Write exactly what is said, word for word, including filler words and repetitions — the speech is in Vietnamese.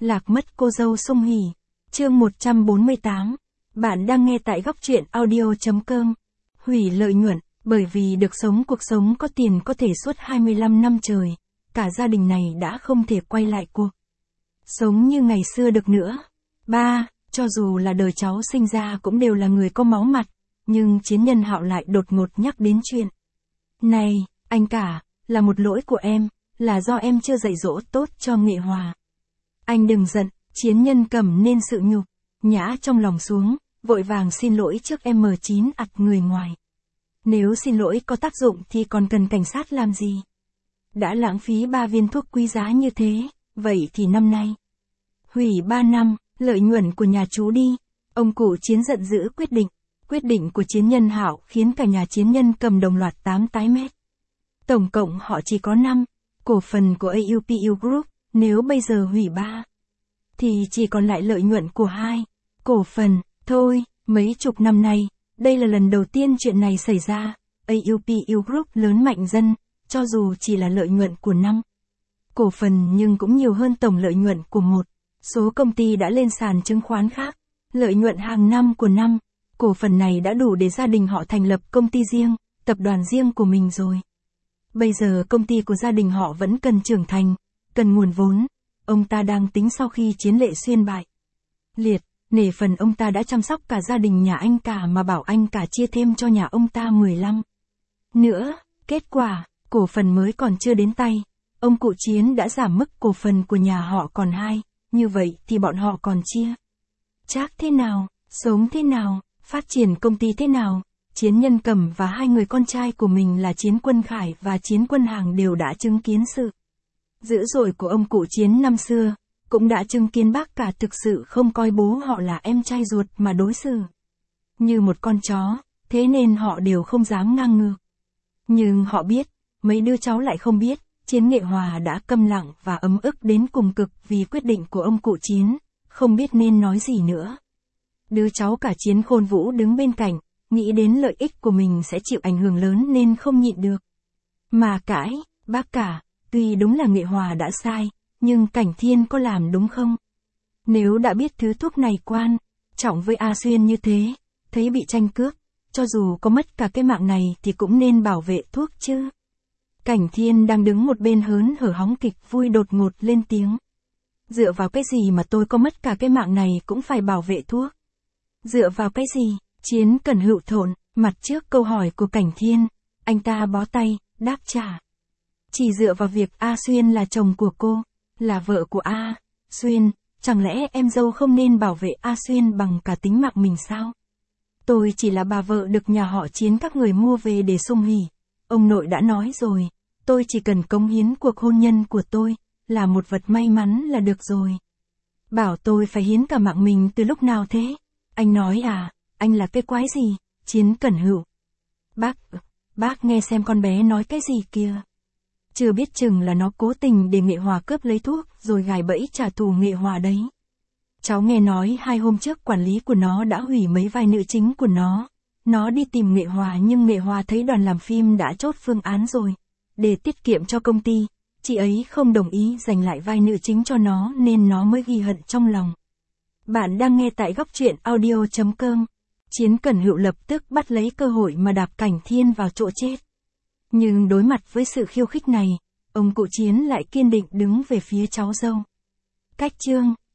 Lạc mất cô dâu Song Hỷ. Chương một trăm bốn mươi tám. Bạn đang nghe tại góc truyện audio.com. Hủy lợi nhuận, bởi vì được sống cuộc sống có tiền có thể suốt hai mươi lăm năm trời, cả gia đình này đã không thể quay lại cuộc sống như ngày xưa được nữa. Ba, cho dù là đời cháu sinh ra cũng đều là người có máu mặt, nhưng Chiến Nhân Hạo lại đột ngột nhắc đến chuyện này, anh cả, là một lỗi của em, là do em chưa dạy dỗ tốt cho Nghệ Hòa. Anh đừng giận, Chiến Nhân cầm nên sự nhục nhã trong lòng xuống, vội vàng xin lỗi trước em chín ặt người ngoài. Nếu xin lỗi có tác dụng thì còn cần cảnh sát làm gì? Đã lãng phí ba viên thuốc quý giá như thế, vậy thì năm nay hủy ba năm, lợi nhuận của nhà chú đi. Ông cụ Chiến giận dữ quyết định. Quyết định của Chiến Nhân Hạo khiến cả nhà Chiến Nhân cầm đồng loạt tám tái mét. Tổng cộng họ chỉ có năm cổ phần của a u pê u Group, nếu bây giờ hủy ba thì chỉ còn lại lợi nhuận của hai cổ phần thôi. Mấy chục năm nay, đây là lần đầu tiên chuyện này xảy ra. a u pê u Group lớn mạnh dần, cho dù chỉ là lợi nhuận của năm cổ phần nhưng cũng nhiều hơn tổng lợi nhuận của một số công ty đã lên sàn chứng khoán khác. Lợi nhuận hàng năm của năm cổ phần này đã đủ để gia đình họ thành lập công ty riêng, tập đoàn riêng của mình rồi. Bây giờ công ty của gia đình họ vẫn cần trưởng thành, cần nguồn vốn. Ông ta đang tính sau khi Chiến Lệ Xuyên bại liệt, nể phần ông ta đã chăm sóc cả gia đình nhà anh cả mà bảo anh cả chia thêm cho nhà ông ta mười lăm nữa. Kết quả, cổ phần mới còn chưa đến tay, ông cụ Chiến đã giảm mức cổ phần của nhà họ còn hai, như vậy thì bọn họ còn chia chắc thế nào, sống thế nào, phát triển công ty thế nào? Chiến Nhân Cầm và hai người con trai của mình là Chiến Quân Khải và Chiến Quân Hàng đều đã chứng kiến sự dữ dội của ông cụ Chiến năm xưa, cũng đã chứng kiến bác cả thực sự không coi bố họ là em trai ruột mà đối xử như một con chó, thế nên họ đều không dám ngang ngược. Nhưng họ biết, mấy đứa cháu lại không biết, Chiến Nghệ Hòa đã câm lặng và ấm ức đến cùng cực vì quyết định của ông cụ Chiến, không biết nên nói gì nữa. Đứa cháu cả Chiến Khôn Vũ đứng bên cạnh, nghĩ đến lợi ích của mình sẽ chịu ảnh hưởng lớn nên không nhịn được mà cãi. Bác cả, tuy đúng là Nghệ Hòa đã sai, nhưng Cảnh Thiên có làm đúng không? Nếu đã biết thứ thuốc này quan trọng với A Xuyên như thế, thấy bị tranh cướp, cho dù có mất cả cái mạng này thì cũng nên bảo vệ thuốc chứ. Cảnh Thiên đang đứng một bên hớn hở hóng kịch vui đột ngột lên tiếng. Dựa vào cái gì mà tôi có mất cả cái mạng này cũng phải bảo vệ thuốc? Dựa vào cái gì? Chiến Cẩn Hữu thộn mặt trước câu hỏi của Cảnh Thiên, anh ta bó tay, đáp trả. Chỉ dựa vào việc A Xuyên là chồng của cô, là vợ của A Xuyên, chẳng lẽ em dâu không nên bảo vệ A Xuyên bằng cả tính mạng mình sao? Tôi chỉ là bà vợ được nhà họ Chiến các người mua về để sung hỉ. Ông nội đã nói rồi, tôi chỉ cần cống hiến cuộc hôn nhân của tôi, là một vật may mắn là được rồi. Bảo tôi phải hiến cả mạng mình từ lúc nào thế? Anh nói à, anh là cái quái gì? Chiến Cẩn Hữu. Bác, bác nghe xem con bé nói cái gì kìa. Chưa biết chừng là nó cố tình để Nghệ Hòa cướp lấy thuốc rồi gài bẫy trả thù Nghệ Hòa đấy. Cháu nghe nói hai hôm trước quản lý của nó đã hủy mấy vai nữ chính của nó. Nó đi tìm Nghệ Hòa nhưng Nghệ Hòa thấy đoàn làm phim đã chốt phương án rồi. Để tiết kiệm cho công ty, chị ấy không đồng ý giành lại vai nữ chính cho nó nên nó mới ghi hận trong lòng. Bạn đang nghe tại góc truyện audio.com. Chiến Cẩn Hữu lập tức bắt lấy cơ hội mà đạp Cảnh Thiên vào chỗ chết. Nhưng đối mặt với sự khiêu khích này, ông cụ Chiến lại kiên định đứng về phía cháu dâu. Cách chương